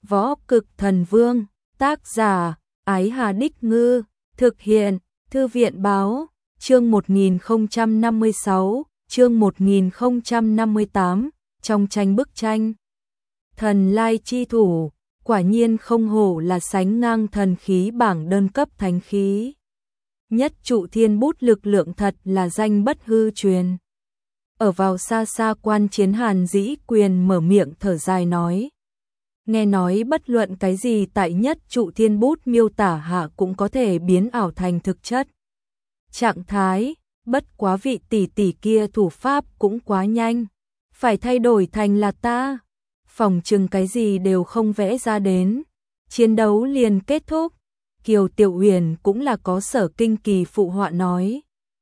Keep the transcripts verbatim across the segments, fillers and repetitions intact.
Võ Cực Thần Vương, tác giả, Ái Hà Đích Ngư, thực hiện, Thư viện Báo, chương một nghìn không trăm năm mươi sáu, chương một nghìn không trăm năm mươi tám, trong tranh bức tranh. Thần Lai chi thủ, quả nhiên không hổ là sánh ngang thần khí bảng đơn cấp thánh khí. Nhất trụ thiên bút lực lượng thật là danh bất hư truyền. Ở vào xa xa quan chiến Hàn Dĩ Quyền mở miệng thở dài nói. Nghe nói bất luận cái gì tại nhất trụ thiên bút miêu tả hạ cũng có thể biến ảo thành thực chất. Trạng thái, bất quá vị tỷ tỷ kia thủ pháp cũng quá nhanh. Phải thay đổi thành là ta. Phòng chừng cái gì đều không vẽ ra đến. Chiến đấu liền kết thúc. Kiều Tiểu Huyền cũng là có Sở Kinh Kỳ phụ họa nói.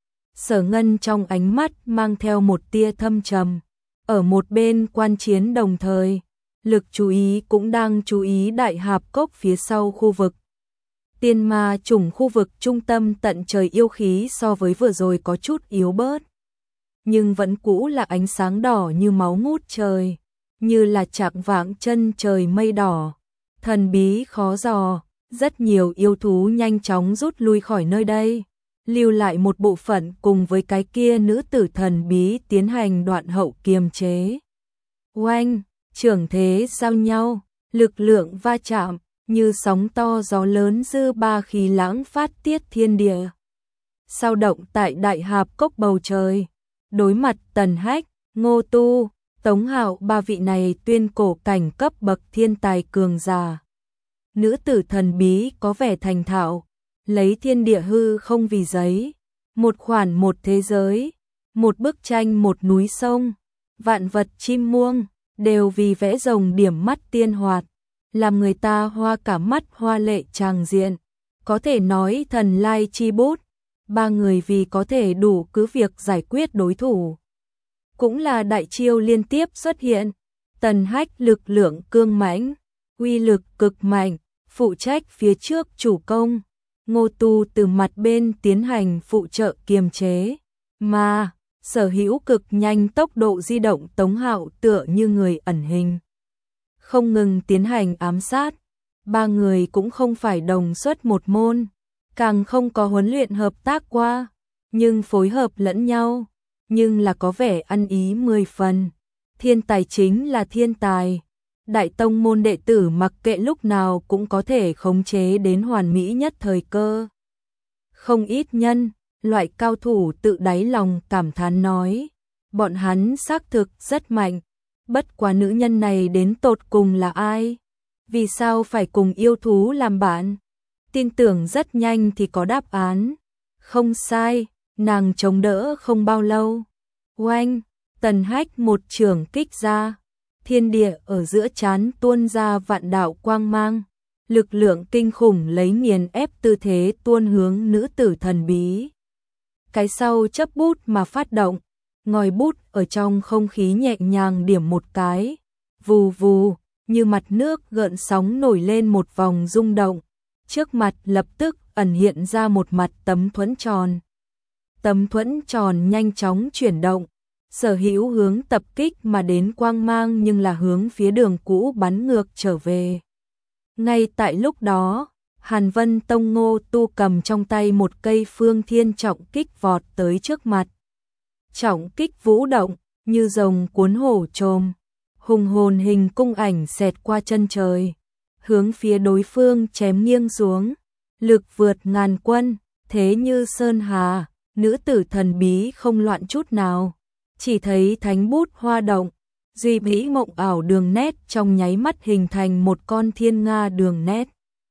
Sở Ngân trong ánh mắt mang theo một tia thâm trầm. Ở một bên quan chiến đồng thời, lực chú ý cũng đang chú ý đại hạp cốc phía sau khu vực. Tiên ma trùng khu vực trung tâm tận trời yêu khí so với vừa rồi có chút yếu bớt. Nhưng vẫn cũ là ánh sáng đỏ như máu ngút trời, như là chạng vạng chân trời mây đỏ. Thần bí khó dò, rất nhiều yêu thú nhanh chóng rút lui khỏi nơi đây, lưu lại một bộ phận cùng với cái kia nữ tử thần bí tiến hành đoạn hậu kiềm chế. Oanh, trưởng thế giao nhau, lực lượng va chạm, như sóng to gió lớn dư ba khí lãng phát tiết thiên địa. Sao động tại đại hạp cốc bầu trời, đối mặt Tần Hách, Ngô Tu, Tống Hạo ba vị này tuyên cổ cảnh cấp bậc thiên tài cường giả. Nữ tử thần bí có vẻ thành thạo, lấy thiên địa hư không vì giấy, một khoản một thế giới, một bức tranh một núi sông, vạn vật chim muông, đều vì vẽ rồng điểm mắt tiên hoạt, làm người ta hoa cả mắt hoa lệ tràng diện. Có thể nói thần lai chi bút, ba người vì có thể đủ cứ việc giải quyết đối thủ. Cũng là đại chiêu liên tiếp xuất hiện, Tần Hách lực lượng cương mãnh, uy lực cực mạnh, phụ trách phía trước chủ công, Ngô Tu từ mặt bên tiến hành phụ trợ kiềm chế, mà sở hữu cực nhanh tốc độ di động Tống Hạo tựa như người ẩn hình, không ngừng tiến hành ám sát. Ba người cũng không phải đồng xuất một môn, càng không có huấn luyện hợp tác qua, nhưng phối hợp lẫn nhau, nhưng là có vẻ ăn ý mười phần. Thiên tài chính là thiên tài. Đại tông môn đệ tử mặc kệ lúc nào cũng có thể khống chế đến hoàn mỹ nhất thời cơ. Không ít nhân, loại cao thủ tự đáy lòng cảm thán nói, bọn hắn xác thực rất mạnh, bất quá nữ nhân này đến tột cùng là ai? Vì sao phải cùng yêu thú làm bạn? Tin tưởng rất nhanh thì có đáp án. Không sai, nàng chống đỡ không bao lâu. Oanh, Tần Hách một trường kích ra. Thiên địa ở giữa trán tuôn ra vạn đạo quang mang, lực lượng kinh khủng lấy nghiền ép tư thế tuôn hướng nữ tử thần bí. Cái sau chấp bút mà phát động, ngòi bút ở trong không khí nhẹ nhàng điểm một cái, vù vù, như mặt nước gợn sóng nổi lên một vòng rung động, trước mặt lập tức ẩn hiện ra một mặt tấm thuẫn tròn. Tấm thuẫn tròn nhanh chóng chuyển động, sở hữu hướng tập kích mà đến quang mang nhưng là hướng phía đường cũ bắn ngược trở về. Ngay tại lúc đó, Hàn Vân Tông Ngô Tu cầm trong tay một cây phương thiên trọng kích vọt tới trước mặt. Trọng kích vũ động, như rồng cuốn hổ trồm, hùng hồn hình cung ảnh xẹt qua chân trời, hướng phía đối phương chém nghiêng xuống, lực vượt ngàn quân, thế như sơn hà, nữ tử thần bí không loạn chút nào. Chỉ thấy thánh bút hoa động, duy mỹ mộng ảo đường nét trong nháy mắt hình thành một con thiên nga đường nét.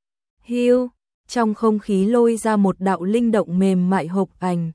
Hiu, trong không khí lôi ra một đạo linh động mềm mại hộp ảnh.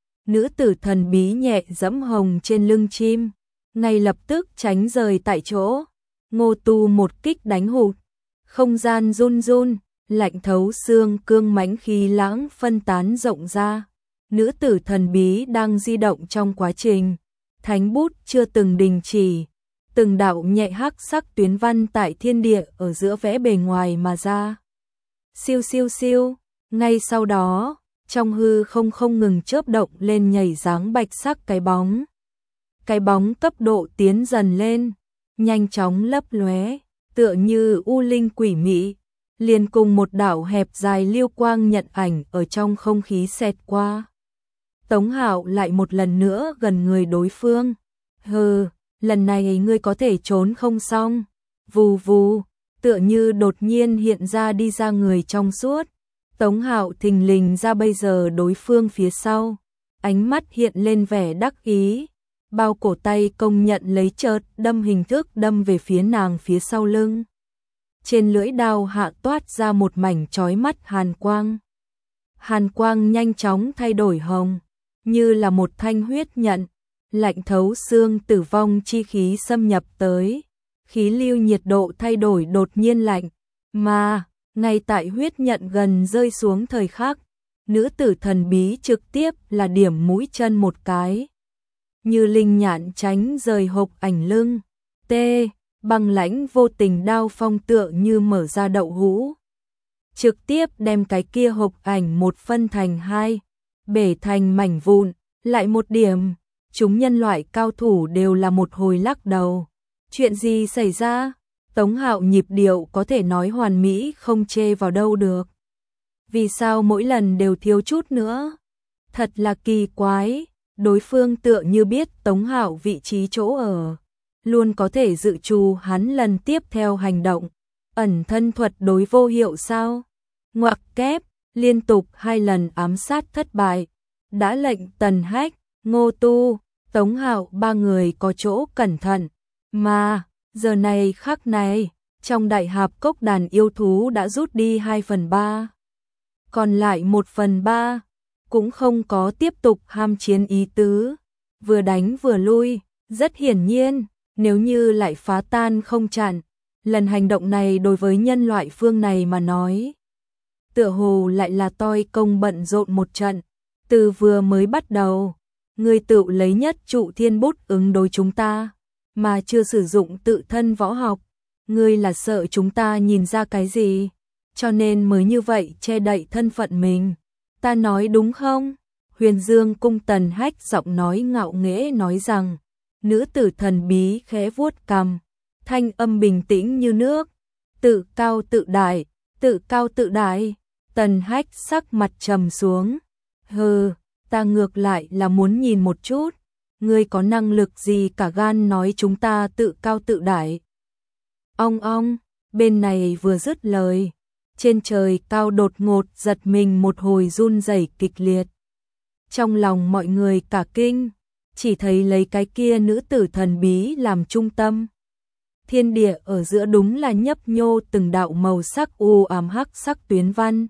Nữ tử thần bí nhẹ dẫm hồng trên lưng chim, ngay lập tức tránh rời tại chỗ. Ngô Tu một kích đánh hụt, không gian run run, lạnh thấu xương cương mãnh khí lãng phân tán rộng ra. Nữ tử thần bí đang di động trong quá trình, thánh bút chưa từng đình chỉ, từng đạo nhẹ hắc sắc tuyến văn tại thiên địa ở giữa vẽ bề ngoài mà ra. Siêu siêu siêu, ngay sau đó, trong hư không không ngừng chớp động lên nhảy dáng bạch sắc cái bóng. Cái bóng cấp độ tiến dần lên, nhanh chóng lấp lóe, tựa như u linh quỷ mị, liền cùng một đạo hẹp dài lưu quang nhận ảnh ở trong không khí xẹt qua. Tống Hạo lại một lần nữa gần người đối phương. Hừ, lần này ngươi có thể trốn không xong. Vù vù, tựa như đột nhiên hiện ra đi ra người trong suốt. Tống Hạo thình lình ra bây giờ đối phương phía sau. Ánh mắt hiện lên vẻ đắc ý. Bao cổ tay công nhận lấy chợt đâm hình thức đâm về phía nàng phía sau lưng. Trên lưỡi đao hạ toát ra một mảnh chói mắt hàn quang. Hàn quang nhanh chóng thay đổi hồng, như là một thanh huyết nhận, lạnh thấu xương tử vong chi khí xâm nhập tới. Khí lưu nhiệt độ thay đổi đột nhiên lạnh, mà, ngay tại huyết nhận gần rơi xuống thời khắc, nữ tử thần bí trực tiếp là điểm mũi chân một cái. Như linh nhạn tránh rời hộp ảnh lưng, tê, băng lãnh vô tình đao phong tựa như mở ra đậu hũ. Trực tiếp đem cái kia hộp ảnh một phân thành hai, bể thành mảnh vụn, lại một điểm, chúng nhân loại cao thủ đều là một hồi lắc đầu. Chuyện gì xảy ra? Tống Hạo nhịp điệu có thể nói hoàn mỹ không chê vào đâu được. Vì sao mỗi lần đều thiếu chút nữa? Thật là kỳ quái, đối phương tựa như biết Tống Hạo vị trí chỗ ở, luôn có thể dự trù hắn lần tiếp theo hành động. Ẩn thân thuật đối vô hiệu sao? Ngoặc kép, liên tục hai lần ám sát thất bại, đã lệnh Tần Hách, Ngô Tu, Tống Hạo ba người có chỗ cẩn thận, mà giờ này khắc này, trong đại hạp cốc đàn yêu thú đã rút đi hai phần ba, còn lại một phần ba cũng không có tiếp tục ham chiến ý tứ, vừa đánh vừa lui. Rất hiển nhiên, nếu như lại phá tan không chặn, lần hành động này đối với nhân loại phương này mà nói, tựa hồ lại là toi công bận rộn một trận. Từ vừa mới bắt đầu, ngươi tự lấy nhất trụ thiên bút ứng đối chúng ta, mà chưa sử dụng tự thân võ học, ngươi là sợ chúng ta nhìn ra cái gì, cho nên mới như vậy che đậy thân phận mình. Ta nói đúng không? Huyền Dương cung Tần Hách giọng nói ngạo nghễ nói rằng. Nữ tử thần bí khẽ vuốt cằm, thanh âm bình tĩnh như nước. Tự cao tự đại, tự cao tự đại. Tần Hách sắc mặt trầm xuống. Hừ, ta ngược lại là muốn nhìn một chút, ngươi có năng lực gì cả gan nói chúng ta tự cao tự đại. Ong ong, bên này vừa dứt lời, trên trời cao đột ngột giật mình một hồi run rẩy kịch liệt. Trong lòng mọi người cả kinh, chỉ thấy lấy cái kia nữ tử thần bí làm trung tâm. Thiên địa ở giữa đúng là nhấp nhô từng đạo màu sắc u ám hắc sắc tuyến văn.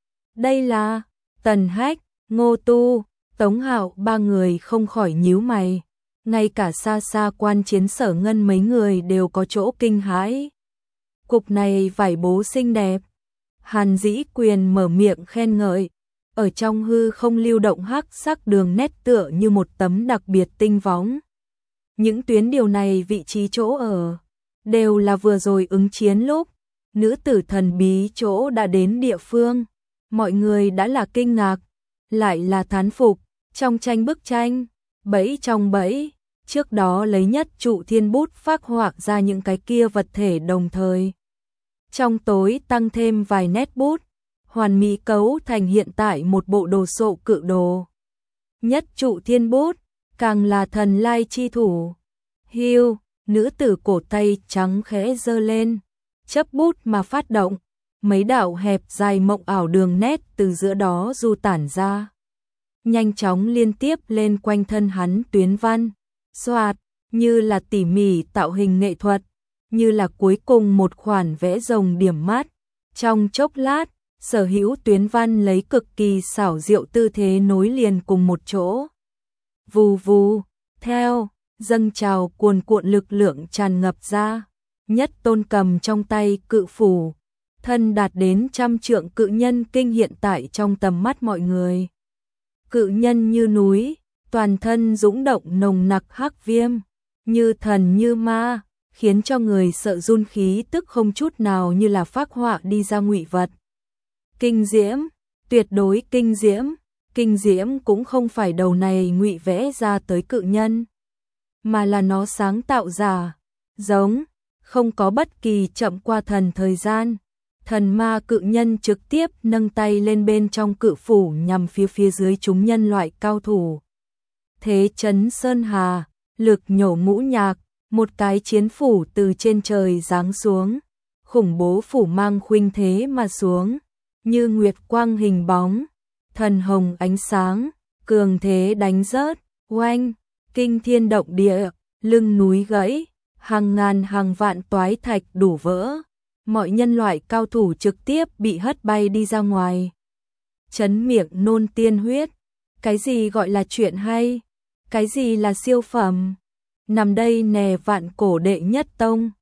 Đây là Tần Hách, Ngô Tu, Tống Hạo ba người không khỏi nhíu mày. Ngay cả xa xa quan chiến Sở Ngân mấy người đều có chỗ kinh hãi. Cục này vải bố xinh đẹp. Hàn Dĩ Quyền mở miệng khen ngợi. Ở trong hư không lưu động hắc sắc đường nét tựa như một tấm đặc biệt tinh võng. Những tuyến điều này vị trí chỗ ở, đều là vừa rồi ứng chiến lúc, nữ tử thần bí chỗ đã đến địa phương. Mọi người đã là kinh ngạc, lại là thán phục, trong tranh bức tranh, bẫy trong bẫy, trước đó lấy nhất trụ thiên bút phác họa ra những cái kia vật thể đồng thời. Trong tối tăng thêm vài nét bút, hoàn mỹ cấu thành hiện tại một bộ đồ sộ cự đồ. Nhất trụ thiên bút, càng là thần lai chi thủ. Hiu, nữ tử cổ tay trắng khẽ giơ lên, chấp bút mà phát động, mấy đạo hẹp dài mộng ảo đường nét từ giữa đó du tản ra. Nhanh chóng liên tiếp lên quanh thân hắn tuyến văn, xoạt, như là tỉ mỉ tạo hình nghệ thuật, như là cuối cùng một khoản vẽ rồng điểm mắt. Trong chốc lát, sở hữu tuyến văn lấy cực kỳ xảo diệu tư thế nối liền cùng một chỗ. Vù vù, theo, dâng trào cuồn cuộn lực lượng tràn ngập ra. Nhất tôn cầm trong tay cự phủ, thân đạt đến trăm trượng cự nhân kinh hiện tại trong tầm mắt mọi người. Cự nhân như núi, toàn thân dũng động nồng nặc hắc viêm, như thần như ma, khiến cho người sợ run khí tức không chút nào như là phác họa đi ra ngụy vật. Kinh diễm, tuyệt đối kinh diễm, kinh diễm cũng không phải đầu này ngụy vẽ ra tới cự nhân, mà là nó sáng tạo ra, giống, không có bất kỳ chậm qua thần thời gian. Thần ma cự nhân trực tiếp nâng tay lên bên trong cự phủ nhằm phía phía dưới chúng nhân loại cao thủ. Thế chấn sơn hà, lực nhổ ngũ nhạc, một cái chiến phủ từ trên trời giáng xuống. Khủng bố phủ mang khuynh thế mà xuống, như nguyệt quang hình bóng, thần hồng ánh sáng, cường thế đánh rớt, oanh, kinh thiên động địa, lưng núi gãy, hàng ngàn hàng vạn toái thạch đổ vỡ. Mọi nhân loại cao thủ trực tiếp bị hất bay đi ra ngoài. Chấn miệng nôn tiên huyết. Cái gì gọi là chuyện hay? Cái gì là siêu phẩm? Nằm đây nè vạn cổ đệ nhất tông.